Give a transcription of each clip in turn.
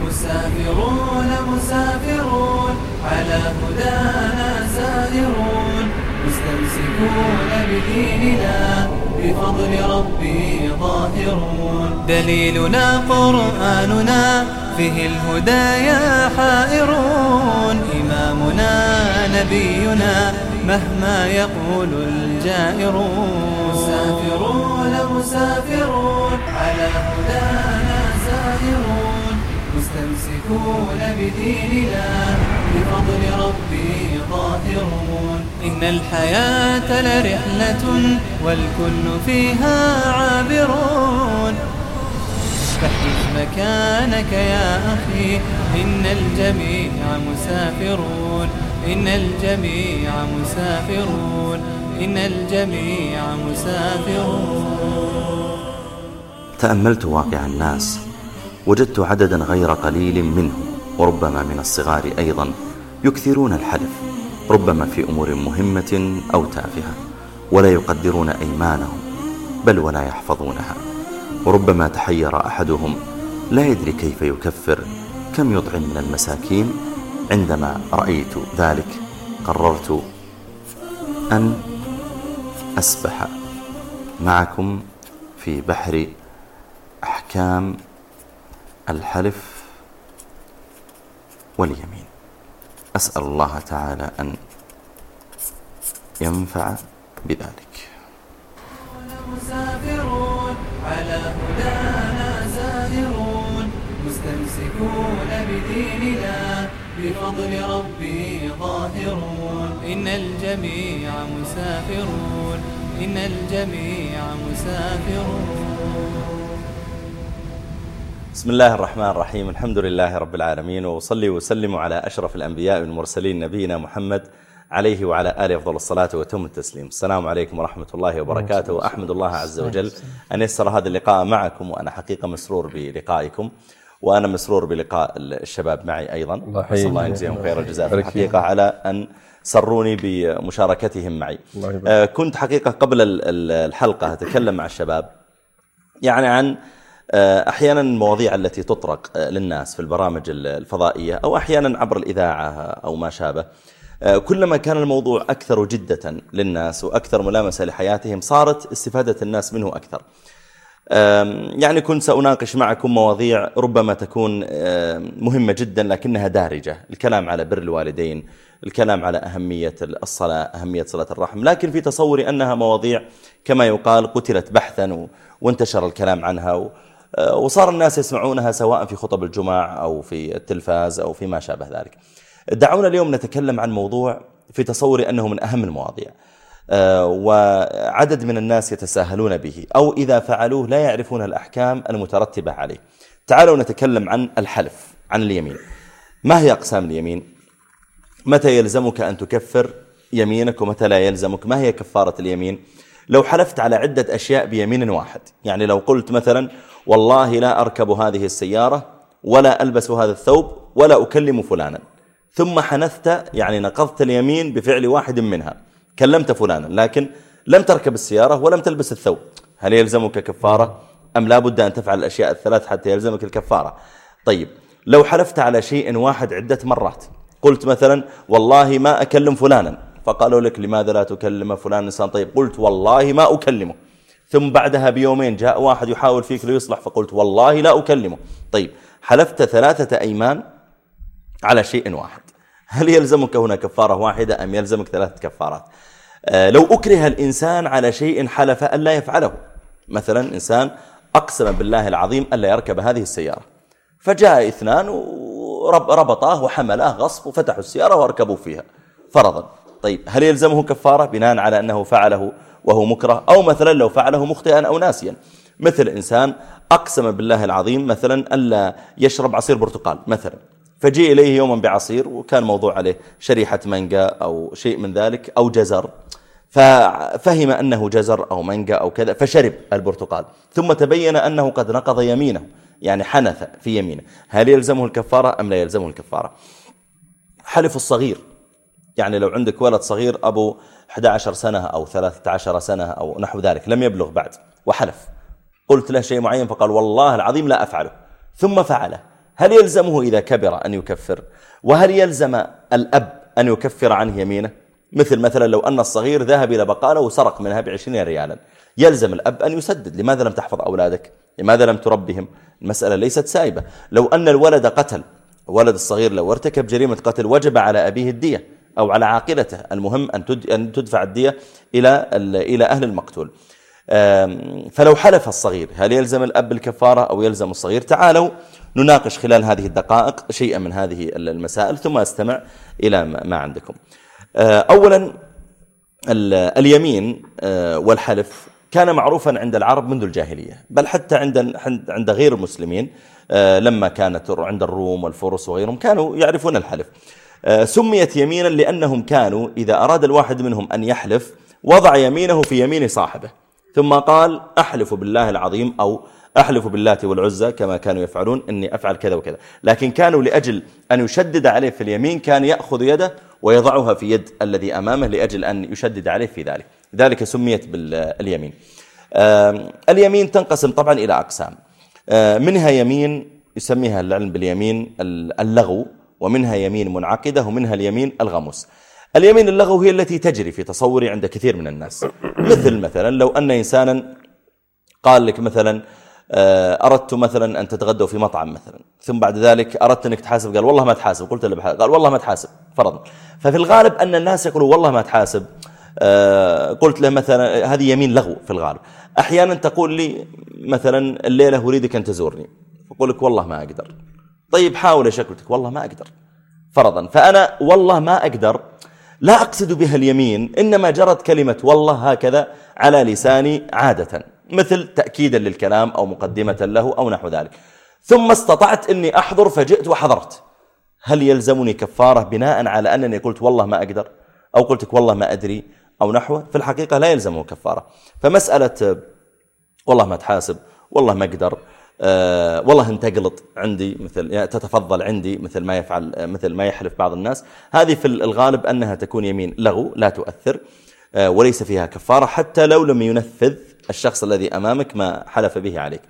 مسافرون مسافرون على هدانا سائرون مستمسكون بديننا بفضل ربي ظاهرون. دليلنا قرآننا فيه الهدايا حائرون. إمامنا نبينا مهما يقول الجائرون. مسافرون مسافرون على هدانا سائرون مستمسكون بديننا بفضل ربي ظاهرون. إن الحياة لرحلة والكل فيها عابرون. فاحجز مكانك يا أخي إن الجميع مسافرون. إن الجميع مسافرون. إن الجميع مسافرون. تأملت واقع الناس وجدت عددا غير قليل منهم وربما من الصغار أيضا يكثرون الحلف، ربما في أمور مهمة أو تافهة، ولا يقدرون أيمانهم بل ولا يحفظونها. وربما تحير أحدهم لا يدري كيف يكفر، كم يطعم من المساكين. عندما رأيت ذلك قررت أن أسبح معكم في بحر أحكام الحلف واليمين. أسأل الله تعالى أن ينفع بذلك. مسافرون على هدانا سائرون مستمسكون بديننا بفضل ربي ظاهرون. إن الجميع مسافرون. إن الجميع مسافرون. بسم الله الرحمن الرحيم. الحمد لله رب العالمين، وأصلي وسلم على أشرف الأنبياء والمرسلين نبينا محمد عليه وعلى آله أفضل الصلاة وتم التسليم. السلام عليكم ورحمة الله وبركاته. وأحمد الله عز وجل أن يسر هذا اللقاء معكم، وأنا حقيقة مسرور بلقائكم، وأنا مسرور بلقاء الشباب معي أيضا. أسأل الله يجزيهم خير الجزاء في الحقيقة على أن سروني بمشاركتهم معي. كنت حقيقة قبل الحلقة أتكلم مع الشباب يعني عن أحيانا المواضيع التي تطرق للناس في البرامج الفضائية أو أحيانا عبر الإذاعة أو ما شابه. كلما كان الموضوع أكثر جدة للناس وأكثر ملامسة لحياتهم صارت استفادة الناس منه أكثر. يعني كنت سأناقش معكم مواضيع ربما تكون مهمة جدا لكنها دارجة، الكلام على بر الوالدين، الكلام على أهمية الصلاة، أهمية صلة الرحم، لكن في تصوري أنها مواضيع كما يقال قتلت بحثا وانتشر الكلام عنها وصار الناس يسمعونها سواء في خطب الجمعة أو في التلفاز أو فيما شابه ذلك. دعونا اليوم نتكلم عن موضوع في تصوري أنه من أهم المواضيع، وعدد من الناس يتساهلون به أو إذا فعلوه لا يعرفون الأحكام المترتبة عليه. تعالوا نتكلم عن الحلف، عن اليمين. ما هي أقسام اليمين؟ متى يلزمك أن تكفر يمينك ومتى لا يلزمك؟ ما هي كفارة اليمين؟ لو حلفت على عدة أشياء بيمين واحد، يعني لو قلت مثلا والله لا أركب هذه السيارة ولا ألبس هذا الثوب ولا أكلم فلانا، ثم حنثت يعني نقضت اليمين بفعل واحد منها، كلمت فلانا لكن لم تركب السيارة ولم تلبس الثوب، هل يلزمك كفارة أم لا بد أن تفعل الأشياء الثلاث حتى يلزمك الكفارة؟ طيب لو حلفت على شيء واحد عدة مرات، قلت مثلا والله ما أكلم فلانا، فقالوا لك لماذا لا تكلم فلان إنسان طيب، قلت والله ما أكلمه، ثم بعدها بيومين جاء واحد يحاول فيك ليصلح فقلت والله لا أكلمه. طيب حلفت 3 أيمان على شيء واحد، هل يلزمك هنا كفارة واحدة أم يلزمك 3 كفارات؟ لو أكره الإنسان على شيء حلف ألا يفعله، مثلا إنسان أقسم بالله العظيم ألا يركب هذه السيارة، فجاء 2 وربطاه وحملاه غصب وفتحوا السيارة واركبوا فيها فرضا. طيب هل يلزمه كفارة بناء على أنه فعله وهو مكره، أو مثلا لو فعله مخطئا أو ناسيا، مثل إنسان أقسم بالله العظيم مثلا ألا يشرب عصير برتقال مثلا، فجيء إليه يوما بعصير وكان موضوع عليه شريحة مانجا أو شيء من ذلك أو جزر، ففهم أنه جزر أو مانجا أو كذا فشرب البرتقال، ثم تبين أنه قد نقض يمينه يعني حنث في يمينه، هل يلزمه الكفارة أم لا يلزمه الكفارة؟ حلف الصغير، يعني لو عندك ولد صغير أبو 11 سنة أو 13 سنة أو نحو ذلك لم يبلغ بعد وحلف، قلت له شيء معين فقال والله العظيم لا أفعله ثم فعله، هل يلزمه إذا كبر أن يكفر؟ وهل يلزم الأب أن يكفر عنه يمينه؟ مثلا لو أن الصغير ذهب إلى بقالة وسرق منها ب20 ريالا، يلزم الأب أن يسدد. لماذا لم تحفظ أولادك؟ لماذا لم تربهم؟ المسألة ليست سائبة. لو أن الولد قتل، ولد الصغير لو ارتكب جريمة قتل وجب على أبيه الدية أو على عاقلته، المهم أن تدفع الدية إلى أهل المقتول. فلو حلف الصغير هل يلزم الأب الكفارة أو يلزم الصغير؟ تعالوا نناقش خلال هذه الدقائق شيئا من هذه المسائل ثم أستمع إلى ما عندكم. أولا اليمين والحلف كان معروفا عند العرب منذ الجاهلية، بل حتى عند غير المسلمين لما كانت عند الروم والفرس وغيرهم كانوا يعرفون الحلف. سميت يمينا لأنهم كانوا إذا أراد الواحد منهم أن يحلف وضع يمينه في يمين صاحبه ثم قال أحلف بالله العظيم أو أحلف باللات والعزى كما كانوا يفعلون أني أفعل كذا وكذا. لكن كانوا لأجل أن يشدد عليه في اليمين كان يأخذ يده ويضعها في يد الذي أمامه لأجل أن يشدد عليه في ذلك سميت باليمين. اليمين تنقسم طبعا إلى أقسام، منها يمين يسميها العلم باليمين اللغو، ومنها يمين منعقدة، ومنها اليمين الغموس. اليمين اللغو هي التي تجري في تصوري عند كثير من الناس، مثلا لو أن إنسانا قال لك مثلا أردت مثلا أن تتغدوا في مطعم مثلا، ثم بعد ذلك أردت أنك تحاسب، قال والله ما تحاسب، قلت له بحاسب، قال والله ما تحاسب فرضا. ففي الغالب أن الناس يقولوا والله ما تحاسب، قلت له مثلا هذه يمين لغو في الغالب. أحيانا تقول لي مثلا الليلة أريدك أن تزورني، فقول لك والله ما أقدر. طيب حاول يا شكلتك، والله ما أقدر فرضا. فأنا والله ما أقدر لا أقصد بها اليمين، إنما جرت كلمة والله هكذا على لساني عادة، مثل تأكيدا للكلام أو مقدمة له أو نحو ذلك، ثم استطعت أني أحضر فجئت وحضرت. هل يلزمني كفارة بناء على أنني قلت والله ما أقدر أو قلتك والله ما أدري أو نحوه؟ في الحقيقة لا يلزمه كفارة. فمسألة والله ما تحاسب، والله ما أقدر، والله أنت تقلط عندي، مثل تتفضل عندي، مثل ما يحلف بعض الناس، هذه في الغالب أنها تكون يمين لغو لا تؤثر وليس فيها كفارة حتى لو لم ينفذ الشخص الذي أمامك ما حلف به عليك.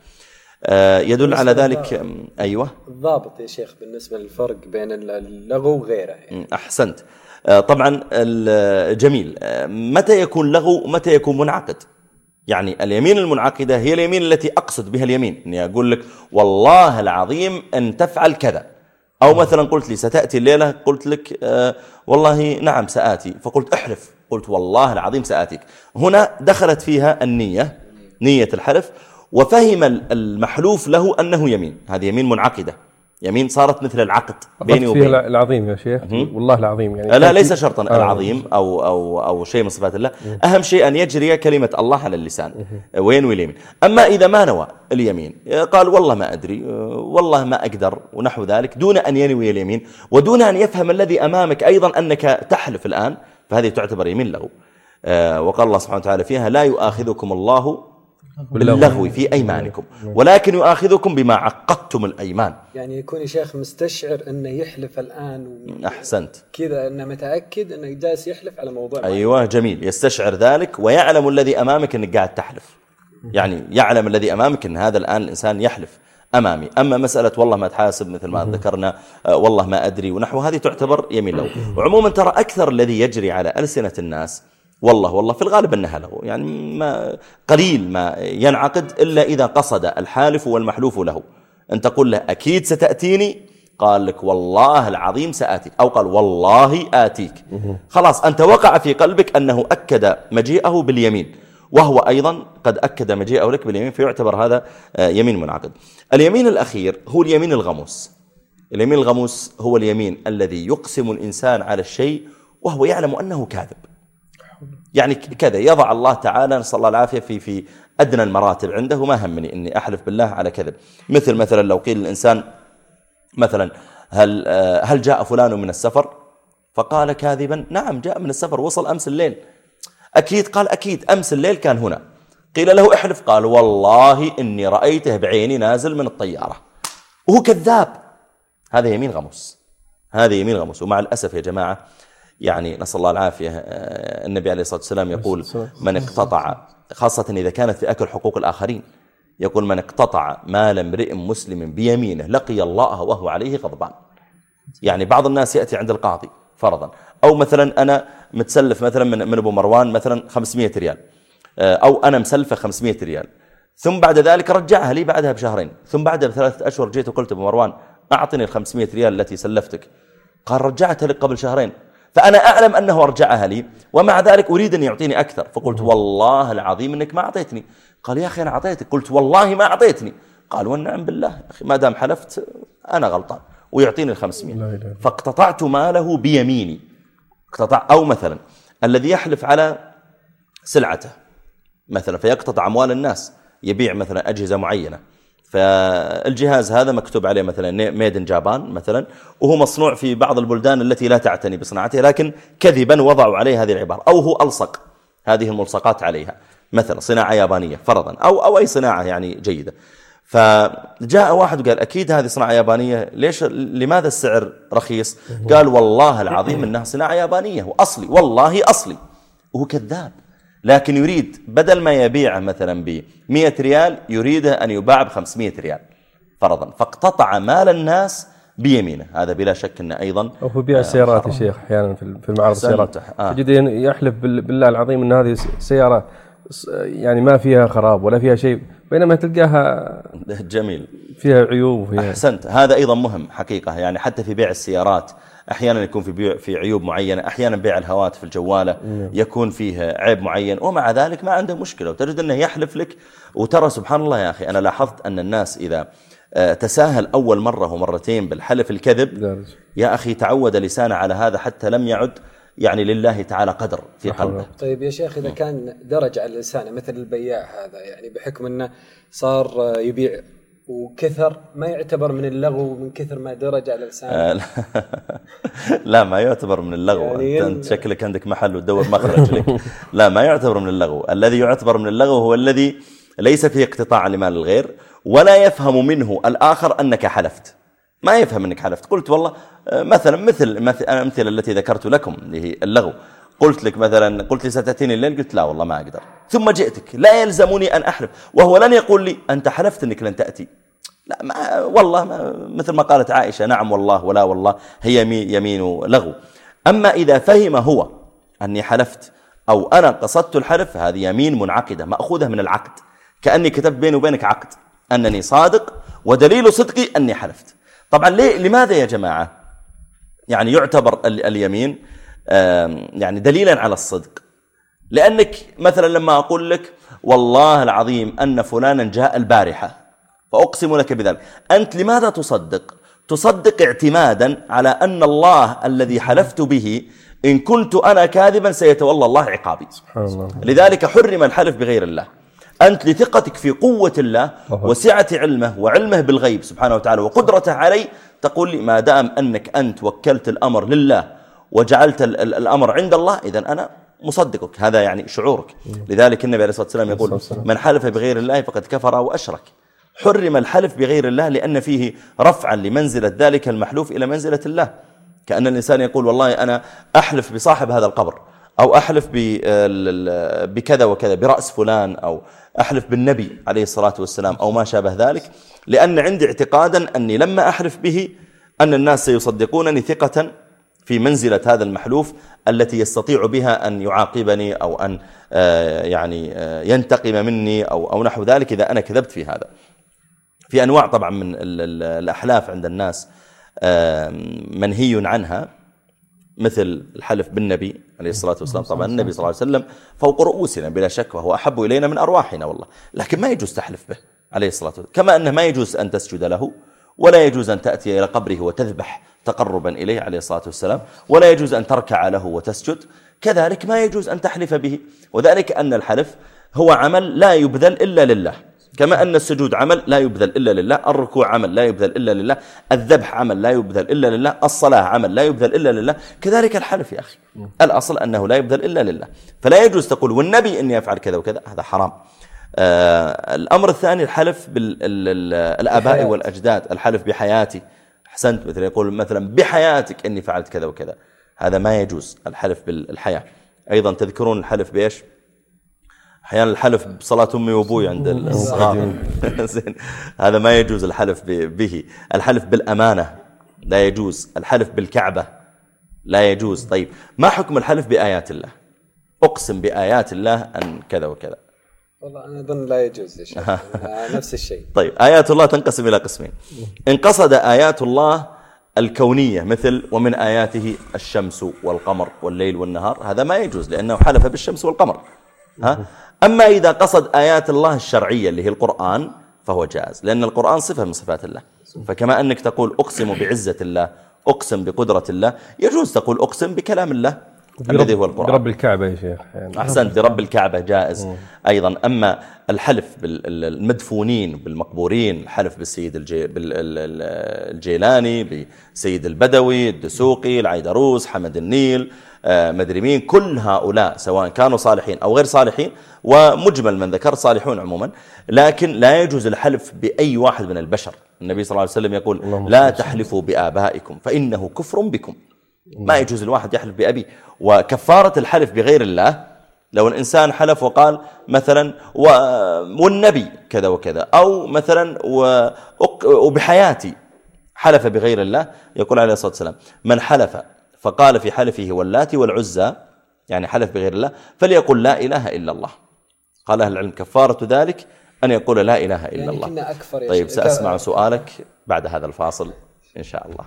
يدل على ذلك أيوة الضابط يا شيخ بالنسبة للفرق بين اللغو وغيره يعني. أحسنت. طبعا جميل. متى يكون لغو ومتى يكون منعقد؟ يعني اليمين المنعقدة هي اليمين التي أقصد بها اليمين، أني أقول لك والله العظيم أن تفعل كذا، أو مثلا قلت لي ستأتي الليلة، قلت لك والله نعم سآتي، فقلت احلف، قلت والله العظيم سآتيك. هنا دخلت فيها النية، نية الحلف، وفهم المحلوف له أنه يمين، هذه يمين منعقدة، يمين صارت مثل العقد بيني وبين العظيم يا شيخ، والله العظيم يعني لا ليس شرطا العظيم أو شيء من صفات الله، أهم شيء أن يجري كلمة الله على اللسان وينوي اليمين. أما إذا ما نوى اليمين، قال والله ما أدري، والله ما أقدر ونحو ذلك، دون أن ينوي اليمين ودون أن يفهم الذي أمامك أيضا أنك تحلف الآن، فهذه تعتبر يمين لغو. وقال الله سبحانه وتعالى فيها لا يؤاخذكم الله باللغو في أيمانكم ولكن يؤاخذكم بما عقدتم الأيمان. يعني يكون شيخ مستشعر أنه يحلف الآن أحسنت كذا، أنه متأكد أنه جالس يحلف على موضوع أيوة جميل، يستشعر ذلك ويعلم الذي أمامك أنك قاعد تحلف، يعني يعلم الذي أمامك أن هذا الآن الإنسان يحلف أمامي. أما مسألة والله ما تحاسب مثل ما ذكرنا، والله ما أدري ونحو، هذه تعتبر يمين لغو. وعموما ترى أكثر الذي يجري على ألسنة الناس والله في الغالب أنها له، يعني ما قليل ما ينعقد إلا إذا قصد الحالف والمحلوف له. أن تقول له أكيد ستأتيني، قال لك والله العظيم سآتيك، أو قال والله آتيك، خلاص أنت وقع في قلبك أنه أكد مجيئه باليمين، وهو أيضا قد أكد مجيئه لك باليمين، فيعتبر هذا يمين منعقد. اليمين الأخير هو اليمين الغموس. اليمين الغموس هو اليمين الذي يقسم الإنسان على الشيء وهو يعلم أنه كاذب، يعني كذا يضع الله تعالى نسأل الله العافية في أدنى المراتب عنده، ما همني أني أحلف بالله على كذب. مثلا لو قيل الإنسان مثلا هل جاء فلان من السفر، فقال كاذبا نعم جاء من السفر، وصل أمس الليل. أكيد، قال أكيد أمس الليل كان هنا. قيل له احلف، قال والله إني رأيته بعيني نازل من الطيارة، وهو كذاب. هذا يمين غموس، هذا يمين غموس. ومع الأسف يا جماعة يعني نسأل الله العافية، النبي عليه الصلاة والسلام يقول من اقتطع، خاصة إذا كانت في أكل حقوق الآخرين، يقول من اقتطع مال امرئ مسلم بيمينه لقي الله وهو عليه غضبان. يعني بعض الناس يأتي عند القاضي فرضا، أو مثلا أنا متسلف مثلا من أبو مروان مثلا 500 ريال، أو أنا مسلفة 500 ريال، ثم بعد ذلك رجعها لي بعدها بشهرين، ثم بعدها ب3 أشهر جيت وقلت أبو مروان أعطني 500 ريال التي سلفتك، قال رجعتها لك قبل شهرين، فأنا أعلم أنه أرجعها لي ومع ذلك أريد أن يعطيني أكثر، فقلت والله العظيم أنك ما أعطيتني. قال يا أخي أنا أعطيتك. قلت والله ما أعطيتني. قال والنعم بالله أخي، ما دام حلفت أنا غلطان، ويعطيني 500. فاقتطعت ماله بيميني. أو مثلا الذي يحلف على سلعته مثلا فيقتطع أموال الناس، يبيع مثلا أجهزة معينة، فالجهاز هذا مكتوب عليه مثلا ميد إن جابان مثلا، وهو مصنوع في بعض البلدان التي لا تعتني بصناعته، لكن كذبا وضعوا عليه هذه العبارة، أو هو ألصق هذه الملصقات عليها مثلا صناعة يابانية فرضا، أو أي صناعة يعني جيدة. فجاء واحد وقال أكيد هذه صناعة يابانية، لماذا السعر رخيص؟ قال والله العظيم إنها صناعة يابانية وأصلي، والله أصلي، وهو كذاب، لكن يريد بدل ما يبيعه مثلا ب100 ريال يريده أن يباع ب500 ريال فرضا، فاقتطع مال الناس بيمينه. هذا بلا شك أنه أيضا أو في بيع السيارات يا شيخ، أحيانا في المعارض السيارات تجد يحلف بالله العظيم أن هذه سيارة يعني ما فيها خراب ولا فيها شيء، بينما تلقاها جميل فيها عيوب وفيها. أحسنت، هذا أيضا مهم حقيقة. يعني حتى في بيع السيارات أحيانا يكون في عيوب معينة، أحيانا بيع الهواتف الجوالة يكون فيه عيب معين، ومع ذلك ما عنده مشكلة، وتجد أنه يحلف لك. وترى سبحان الله يا أخي، أنا لاحظت أن الناس إذا تساهل أول مرة ومرتين بالحلف الكذب يا أخي تعود لسانه على هذا حتى لم يعد يعني لله تعالى قدر في قلبه. طيب يا شيخ، إذا كان درج على لسانه مثل البياع هذا، يعني بحكم أنه صار يبيع وكثر، ما يعتبر من اللغو من كثر ما درج على لسانه؟ لا ما يعتبر من اللغو، يعني أنت شكلك عندك محل وتدور مخرج لك. لا ما يعتبر من اللغو. الذي يعتبر من اللغو هو الذي ليس فيه اقتطاع لمال الغير، ولا يفهم منه الآخر أنك حلفت، ما يفهم أنك حلفت. قلت والله مثلا مثل الأمثلة التي ذكرت لكم اللي هي اللغو، قلت لك مثلا قلت لي ستأتيني الليل، قلت لا والله ما أقدر، ثم جئتك، لا يلزمني أن أحلف، وهو لن يقول لي أنت حلفت أنك لن تأتي، لا ما والله ما، مثل ما قالت عائشة نعم والله ولا والله، هي يمين لغو. أما إذا فهم هو أني حلفت أو أنا قصدت الحلف، هذه يمين منعقدة مأخوذة من العقد، كأني كتبت بيني وبينك عقد أنني صادق ودليل صدقي أني حلفت. طبعا لماذا يا جماعة يعني يعتبر اليمين يعني دليلا على الصدق؟ لأنك مثلا لما أقول لك والله العظيم أن فلانا جاء البارحة فأقسم لك بذلك، أنت لماذا تصدق اعتمادا على أن الله الذي حلفت به إن كنت أنا كاذبا سيتولى الله عقابي. سبحان الله. لذلك حرم الحلف بغير الله. أنت لثقتك في قوة الله وسعة علمه وعلمه بالغيب سبحانه وتعالى وقدرته علي، تقول لي ما دام أنك أنت وكلت الأمر لله وجعلت الأمر عند الله، إذن أنا مصدقك. هذا يعني شعورك. لذلك النبي عليه الصلاة والسلام يقول من حلف بغير الله فقد كفر أو أشرك. حرم الحلف بغير الله لأن فيه رفعا لمنزلة ذلك المحلوف إلى منزلة الله. كأن الإنسان يقول والله أنا أحلف بصاحب هذا القبر، أو أحلف بكذا وكذا، برأس فلان، أو أحلف بالنبي عليه الصلاة والسلام أو ما شابه ذلك، لأن عندي اعتقادا أني لما أحلف به أن الناس سيصدقونني ثقة في منزلة هذا المحلوف التي يستطيع بها أن يعاقبني أو أن يعني ينتقم مني أو نحو ذلك إذا أنا كذبت في هذا. في أنواع طبعا من الأحلاف عند الناس منهي عنها، مثل الحلف بالنبي عليه الصلاة والسلام. طبعا النبي صلى الله عليه وسلم فوق رؤوسنا بلا شك، وهو أحب إلينا من أرواحنا والله، لكن ما يجوز تحلف به عليه الصلاة والسلام. كما أنه ما يجوز أن تسجد له، ولا يجوز أن تأتي إلى قبره وتذبح تقربا إليه عليه الصلاة والسلام، ولا يجوز أن تركع له وتسجد، كذلك ما يجوز أن تحلف به. وذلك أن الحلف هو عمل لا يبذل إلا لله، كما أن السجود عمل لا يبذل إلا لله، الركوع عمل لا يبذل إلا لله، الذبح عمل لا يبذل إلا لله، الصلاة عمل لا يبذل إلا لله، كذلك الحلف يا أخي الأصل أنه لا يبذل إلا لله. فلا يجوز تقول والنبي إني أفعل كذا وكذا، هذا حرام. الأمر الثاني الحلف بالآباء والأجداد، الحلف بحياتي. أحسنت، مثل يقول مثلا بحياتك إني فعلت كذا وكذا، هذا ما يجوز الحلف بالحياة. أيضا تذكرون الحلف بإيش؟ أحيانا الحلف بصلاة أمي وأبوي عند الصغار هذا ما يجوز الحلف به. الحلف بالأمانة لا يجوز. الحلف بالكعبة لا يجوز. طيب ما حكم الحلف بآيات الله؟ أقسم بآيات الله أن كذا وكذا. والله أنا أظن لا يجوز يا شيخ. نفس الشيء. طيب آيات الله تنقسم إلى قسمين. إن قصد آيات الله الكونية مثل ومن آياته الشمس والقمر والليل والنهار، هذا ما يجوز لأنه حلف بالشمس والقمر. أما إذا قصد آيات الله الشرعية اللي هي القرآن فهو جائز، لأن القرآن صفة من صفات الله. فكما أنك تقول أقسم بعزة الله، أقسم بقدرة الله، يجوز تقول أقسم بكلام الله الذي هو القرآن. برب الكعبة يا شيخ يعني. أحسنت، برب الكعبة جائز أيضا. أما الحلف بالمدفونين بالمقبورين، الحلف بالسيد الجيلاني، بسيد البدوي، الدسوقي، العيدروس، حمد النيل، مدري مين، كل هؤلاء سواء كانوا صالحين أو غير صالحين، ومجمل من ذكر صالحون عموما، لكن لا يجوز الحلف بأي واحد من البشر. النبي صلى الله عليه وسلم يقول لا تحلفوا بآبائكم فإنه كفر بكم. ما يجوز الواحد يحلف بأبي. وكفارة الحلف بغير الله، لو الإنسان حلف وقال مثلا والنبي كذا وكذا، أو مثلا وبحياتي، حلف بغير الله، يقول عليه الصلاة والسلام من حلف فقال في حلفه واللات والعزى، يعني حلف بغير الله، فليقل لا إله إلا الله. قال أهل العلم كفارة ذلك أن يقول لا إله إلا يعني الله. طيب سأسمع سؤالك بعد هذا الفاصل إن شاء الله.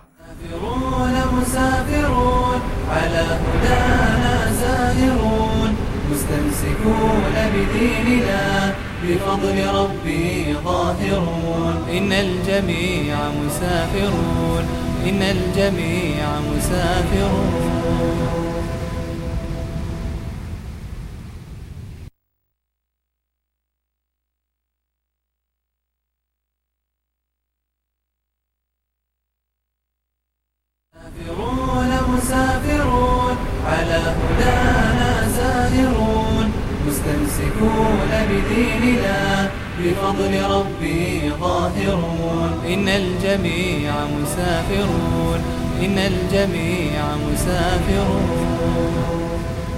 مسافرون على هدانا زاهرون، مستمسكون بديننا بفضل ربي ظاهرون. إن الجميع مسافرون، إن الجميع مسافرون. مسافرون على هدانا زاهرون، مستمسكون بديننا بفضل ربي ظاهرون. إن الجميع مسافرون، إن الجميع مسافرون.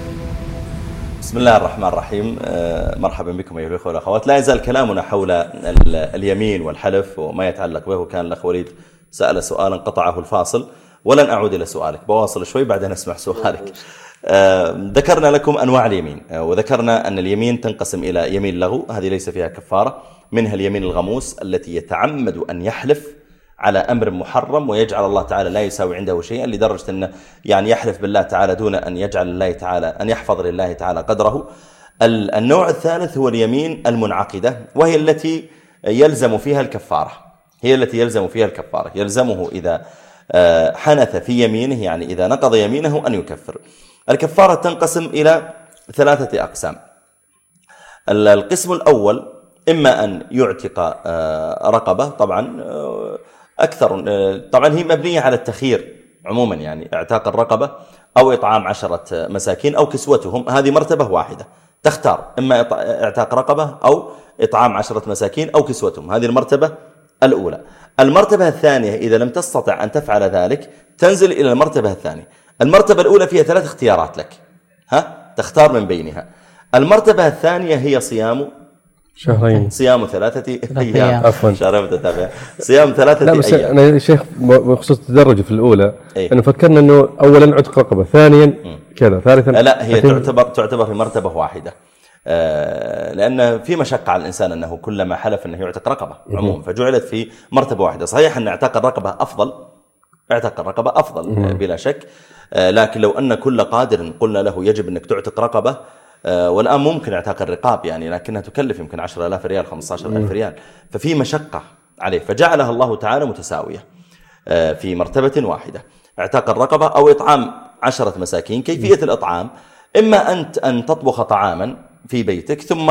بسم الله الرحمن الرحيم. مرحبا بكم أيها الأخوة والأخوات. لا يزال كلامنا حول اليمين والحلف وما يتعلق به. وكان الأخ وليد سأل سؤالا قطعه الفاصل، ولن أعود إلى سؤالك، بواصل شوي بعدين أسمع سؤالك. ذكرنا لكم أنواع اليمين، وذكرنا أن اليمين تنقسم إلى يمين لغو، هذه ليس فيها كفارة، منها اليمين الغموس التي يتعمد أن يحلف على أمر محرم ويجعل الله تعالى لا يساوي عنده شيئا، لدرجة أنه يعني يحلف بالله تعالى دون أن يجعل الله تعالى أن يحفظ لله تعالى قدره. النوع الثالث هو اليمين المنعقدة، وهي التي يلزم فيها الكفارة، هي التي يلزم فيها الكفارة. يلزمه إذا حنث في يمينه، يعني إذا نقض يمينه، أن يكفر. الكفارة تنقسم إلى 3 أقسام. القسم الأول إما أن يعتق رقبة، طبعا أكثر، طبعا هي مبنية على التخيير عموما، يعني اعتاق الرقبة أو إطعام 10 مساكين أو كسوتهم، هذه مرتبة واحدة، تختار إما اعتاق رقبة أو إطعام 10 مساكين أو كسوتهم، هذه المرتبة الأولى. المرتبة الثانية إذا لم تستطع أن تفعل ذلك تنزل إلى المرتبة الثانية. المرتبة الأولى فيها 3 اختيارات لك، تختار من بينها. المرتبة الثانية هي صيام شهرين، صيام 3 أيام، عفوا شهرين متتابعين، صيام 3 أيام. لا أنا يا شيخ بخصوص التدرج في الأولى، أنا فكرنا أنه أولا عتق رقبة، ثانيا كذا، ثالثا لا، هي تعتبر في مرتبة واحدة، لأن في مشقة على الإنسان أنه كلما حلف أنه يعتق رقبة عموما، فجعلت في مرتبة واحدة. صحيح أن اعتاق الرقبة أفضل، اعتق الرقبة أفضل بلا شك، لكن لو أن كل قادر قلنا له يجب أنك تعتق رقبة، والآن ممكن اعتاق الرقاب يعني، لكنها تكلف يمكن 10,000 ريال 15,000 ريال، ففي مشقة عليه، فجعلها الله تعالى متساوية في مرتبة واحدة، اعتاق الرقبة أو إطعام 10 مساكين. كيفية الإطعام: إما أن تطبخ طعاما في بيتك ثم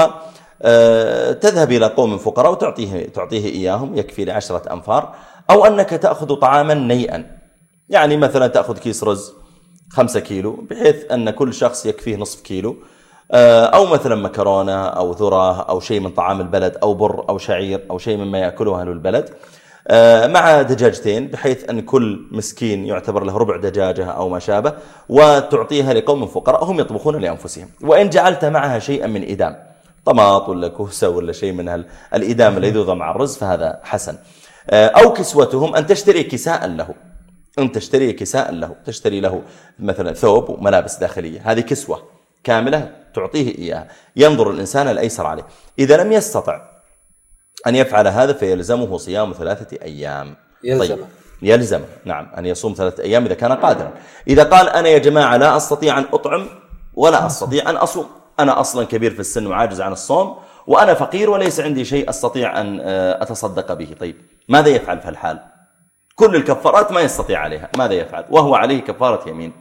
تذهب إلى قوم فقراء وتعطيه إياهم يكفي ل10 أنفار، أو أنك تأخذ طعاما نيئا، يعني مثلا تأخذ كيس رز 5 كيلو بحيث أن كل شخص يكفيه نصف كيلو، أو مثلا مكرونة أو ذرة أو شيء من طعام البلد أو بر أو شعير أو شيء مما يأكله أهل البلد، مع دجاجتين بحيث أن كل مسكين يعتبر له ربع دجاجة أو ما شابه، وتعطيها لقوم فقراء هم يطبخون لأنفسهم. وإن جعلت معها شيئا من إدام، طماط ولا كوسة ولا شيء من الإدام الذي يوضع مع الرز فهذا حسن. أو كسوتهم أن تشتري كساء له، أن تشتري كساء له، تشتري له مثلا ثوب وملابس داخلية، هذه كسوة كاملة تعطيه إياها. ينظر الإنسان الأيسر عليه. إذا لم يستطع أن يفعل هذا فيلزمه صيام 3 أيام. يلزم. طيب. يلزم نعم أن يصوم 3 أيام إذا كان قادرا. إذا قال أنا يا جماعة لا أستطيع أن أطعم ولا أستطيع أن أصوم، أنا أصلا كبير في السن وعاجز عن الصوم وأنا فقير وليس عندي شيء أستطيع أن أتصدق به، طيب ماذا يفعل في الحال؟ كل الكفارات ما يستطيع عليها، ماذا يفعل؟ وهو عليه كفارة يمين.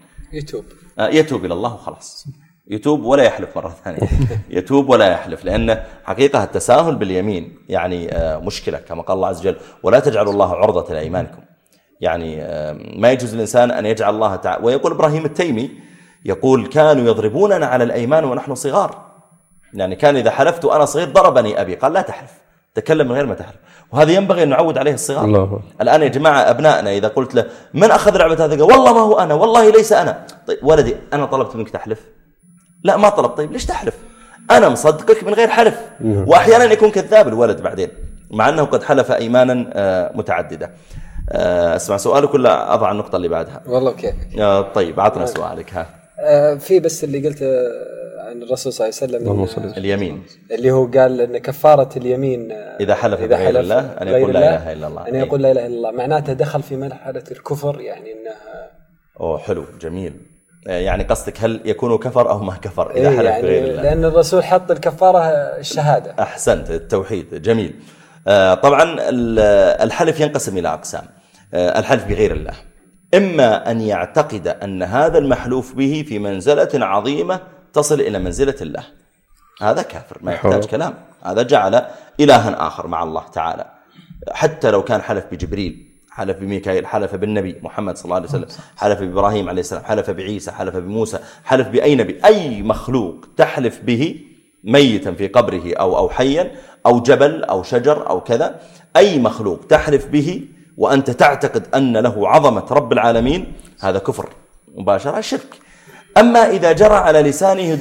يتوب إلى الله وخلاص، يتوب ولا يحلف مرة ثانية. يتوب ولا يحلف، لأن حقيقة التساهل باليمين يعني مشكلة كما قال الله عز وجل ولا تجعلوا الله عرضة لأيمانكم. يعني ما يجوز الإنسان أن يجعل الله تعالى. ويقول إبراهيم التيمي يقول كانوا يضربوننا على الأيمان ونحن صغار، يعني كان إذا حلفت وأنا صغير ضربني أبي، قال لا تحلف، تكلم من غير ما تحلف. وهذا ينبغي أن نعود عليه الصغار. الله. الآن يا جماعة أبنائنا إذا قلت له من أخذ لعبة هذا؟ والله ما هو أنا، والله ليس أنا. طيب ولدي أنا طلبت منك تحلف؟ لا ما طلب. طيب ليش تحلف؟ أنا مصدقك من غير حلف. وأحيانا يكون كذاب الولد بعدين مع أنه قد حلف أيمانا متعددة. أسمع سؤالك ولا أضع النقطة اللي بعدها؟ والله كيف. طيب عطنا سؤالك. ها في بس اللي قلت عن الرسول صلى الله عليه وسلم اليمين اللي هو قال أن كفارة اليمين إذا حلف بغير الله أن يقول لا إله إلا الله، أن يقول لا إله إلا الله، معناته دخل في مرحلة الكفر يعني أنها. حلو جميل. يعني قصدك هل يكون كفر أو ما كفر إذا حلف يعني بغير الله؟ لأن الرسول حط الكفارة الشهادة. أحسنت، التوحيد. جميل. طبعا الحلف ينقسم إلى أقسام. الحلف بغير الله إما أن يعتقد أن هذا المحلوف به في منزلة عظيمة تصل إلى منزلة الله، هذا كافر ما يحتاج كلام، هذا جعل إلها آخر مع الله تعالى. حتى لو كان حلف بجبريل، حلف بميكائيل، حلف بالنبي محمد صلى الله عليه وسلم، حلف بإبراهيم عليه السلام، حلف بعيسى، حلف بموسى، حلف بأي نبي، أي مخلوق تحلف به ميتا في قبره أو حيا أو جبل أو شجر أو كذا، أي مخلوق تحلف به وأنت تعتقد أن له عظمة رب العالمين، هذا كفر مباشرة، شرك. أما إذا جرى على لسانه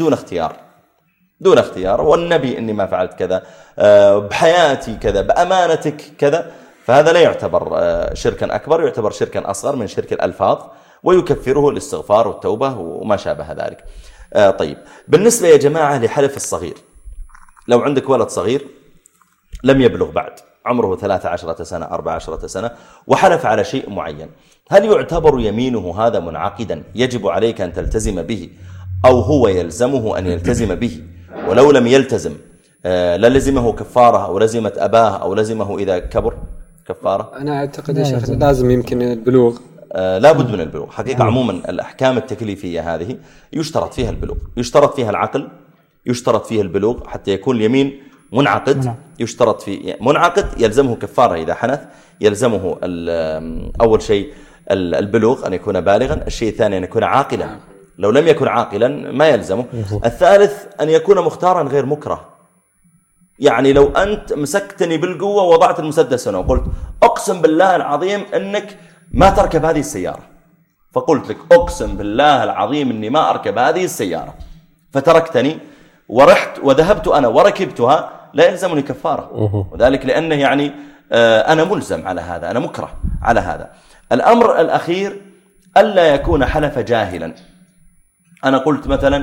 دون اختيار والنبي إني ما فعلت كذا، بحياتي كذا، بأمانتك كذا، فهذا لا يعتبر شركا أكبر، يعتبر شركا أصغر من شرك الألفاظ، ويكفره الاستغفار والتوبة وما شابه ذلك. طيب بالنسبة يا جماعة لحلف الصغير، لو عندك ولد صغير لم يبلغ بعد، عمره 13 سنة 14 سنة، وحلف على شيء معين، هل يعتبر يمينه هذا منعقدا يجب عليك أن تلتزم به، أو هو يلزمه أن يلتزم به ولو لم يلتزم للزمه كفارة أو لزمت أباه أو لزمه إذا كبر كفارة؟ أنا أعتقد يا شيخ لازم يمكن البلوغ، لا بد من البلوغ. حقيقة عموما الأحكام التكليفية هذه يشترط فيها البلوغ، يشترط فيها العقل، يشترط فيها البلوغ حتى يكون اليمين منعقد، يشترط فيه منعقد يلزمه كفارة إذا حنث، يلزمه أول شيء البلوغ أن يكون بالغا، الشيء الثاني أن يكون عاقلا، لو لم يكن عاقلا ما يلزمه، الثالث أن يكون مختارا غير مكره. يعني لو أنت مسكتني بالقوة ووضعت المسدس هنا وقلت أقسم بالله العظيم أنك ما تركب هذه السيارة، فقلت لك أقسم بالله العظيم أني ما أركب هذه السيارة، فتركتني ورحت وذهبت أنا وركبتها، لا يلزمني كفارة، وذلك لأنه يعني أنا ملزم على هذا، أنا مكره على هذا. الأمر الأخير ألا يكون حلف جاهلا. أنا قلت مثلا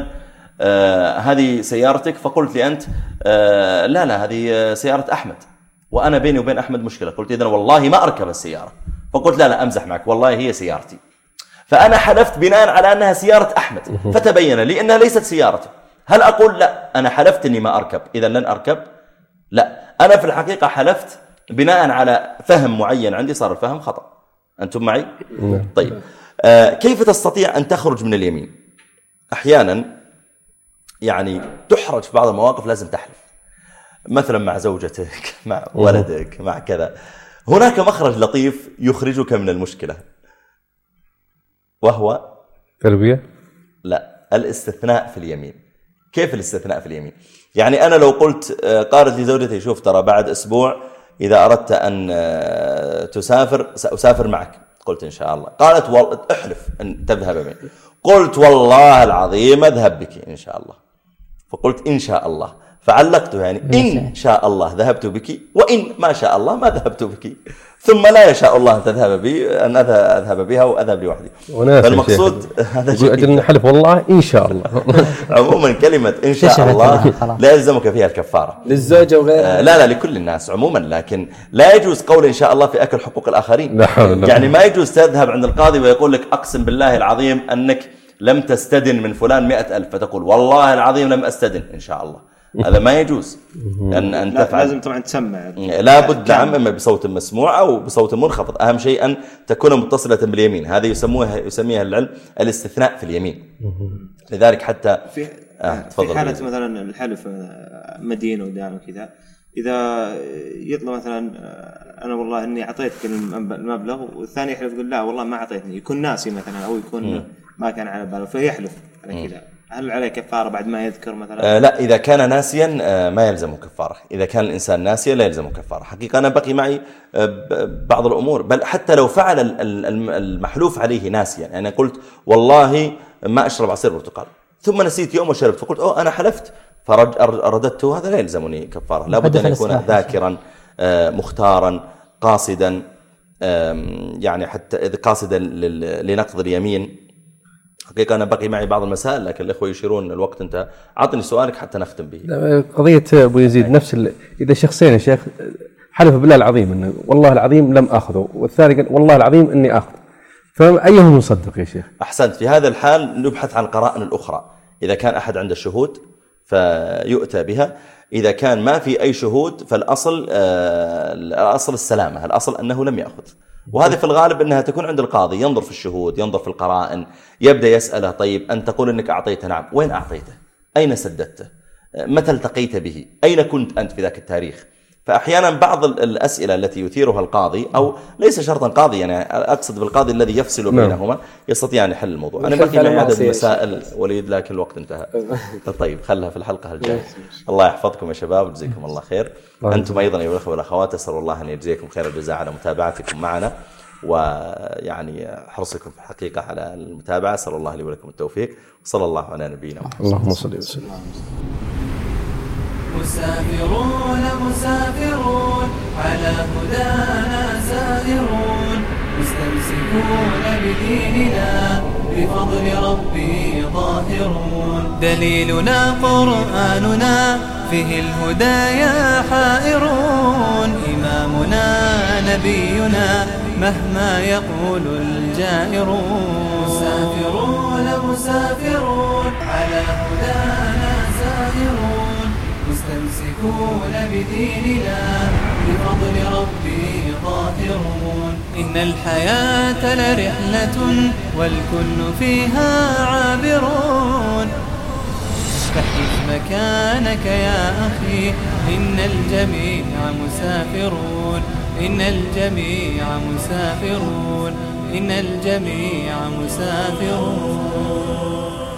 هذه سيارتك، فقلت لي أنت لا هذه سيارة أحمد، وأنا بيني وبين أحمد مشكلة، قلت إذن والله ما أركب السيارة، فقلت لا أمزح معك والله هي سيارتي، فأنا حلفت بناء على أنها سيارة أحمد، فتبين لي أنها ليست سيارته. هل أقول لا أنا حلفت أني ما أركب إذن لن أركب؟ لا، أنا في الحقيقة حلفت بناء على فهم معين عندي، صار الفهم خطأ. أنتم معي؟ طيب كيف تستطيع أن تخرج من اليمين؟ أحيانا يعني تحرج في بعض المواقف لازم تحلف، مثلا مع زوجتك، مع ولدك، مع كذا، هناك مخرج لطيف يخرجك من المشكلة، وهو تربية؟ لا، الاستثناء في اليمين. كيف الاستثناء في اليمين؟ يعني أنا لو قلت قالت لي زوجتي شوف ترى بعد أسبوع إذا أردت أن تسافر سأسافر معك، قلت إن شاء الله، قالت والله احلف أن تذهب معي، قلت والله العظيم أذهب بك إن شاء الله، فقلت إن شاء الله، فعلقته يعني إن شاء الله ذهبت بك، وإن ما شاء الله ما ذهبت بك، ثم لا يشاء الله أن تذهب بي أن أذهب بها وأذهب لوحدي. فالمقصود هذا أجل نحلف والله إن شاء الله. عموما كلمة إن شاء الله لا يلزمك فيها الكفارة للزوجة وغيرها، لا لكل الناس عموما، لكن لا يجوز قول إن شاء الله في أكل حقوق الآخرين. يعني ما يجوز تذهب عند القاضي ويقول لك أقسم بالله العظيم أنك لم تستدن من فلان 100,000، فتقول والله العظيم لم أستدن إن شاء الله. هذا ما يجوز أن تفعل. لازم طبعا تسمع، لا بد نعم، إما بصوت مسموع أو بصوت منخفض. أهم شيء أن تكون متصلة باليمين، هذه يسميها العلم الاستثناء في اليمين. لذلك حتى في حالة مثلا الحلف مدين ودان وكذا، إذا يطلب مثلا أنا والله إني أعطيتك المبلغ، والثاني يحلف يقول لا والله ما أعطيتني، يكون ناسي مثلا أو يكون ما كان على باله فيحلف على كذا، هل عليه كفارة بعد ما يذكر مثلا؟ لا، إذا كان ناسيا ما يلزمه كفارة. إذا كان الإنسان ناسيا لا يلزمه كفارة. حقيقة أنا بقي معي بعض الأمور، بل حتى لو فعل المحلوف عليه ناسيا، يعني قلت والله ما أشرب عصير برتقال، ثم نسيت يوم وشربت، فقلت أنا حلفت فرددته، هذا لا يلزمني كفارة. لا بد أن يكون ذاكرا مختارا قاصدا، يعني حتى إذا قاصدا لنقض اليمين. حقيقة أنا بقي معي بعض المسائل لكن الأخوة يشيرون الوقت انتهى. عطني سؤالك حتى نختم به. قضية أبو يزيد نفس إذا شخصين يا شيخ حلف بالله العظيم إنه والله العظيم لم أخذه، والثاني قال والله العظيم إني أخذ، فأيهم يصدق يا شيخ؟ أحسنت. في هذا الحال نبحث عن القرائن الأخرى. إذا كان أحد عنده شهود فيؤتى بها، إذا كان ما في أي شهود فالأصل السلامة، الأصل أنه لم يأخذ. وهذا في الغالب أنها تكون عند القاضي، ينظر في الشهود، ينظر في القرائن، يبدأ يسأله طيب أنت تقول أنك أعطيته، نعم، وين أعطيته؟ أين سددته؟ متى التقيت به؟ أين كنت أنت في ذاك التاريخ؟ فأحيانا بعض الأسئلة التي يثيرها القاضي، أو ليس شرطا قاضي، يعني أقصد بالقاضي الذي يفصل بينهما، يستطيع أن يحل الموضوع. أنا بقي معي عدد مسائل وليد لكن الوقت انتهى. طيب خلها في الحلقة الجاية. الله يحفظكم يا شباب ويجزيكم الله خير. أنتم أيضا يا الأخوة والأخوات، أسأل الله أن يجزيكم خير الجزاء على متابعتكم معنا، ويعني حرصكم في الحقيقة على المتابعة. أسأل الله لي ولكم التوفيق، وصلى الله على نبينا محمد. اللهم صل وسلم. مسافرون على هدانا سائرون، مستمسكون بديننا بفضل ربي ظاهرون. دليلنا قرآننا فيه الهدايا حائرون، إمامنا نبينا مهما يقول الجائرون. مسافرون على هدانا سائرون، مستمسكون بديننا بفضل ربي ظاهرون. إن الحياة لرحلة والكل فيها عابرون، فاحرص مكانك يا أخي، إن الجميع مسافرون، إن الجميع مسافرون، إن الجميع مسافرون.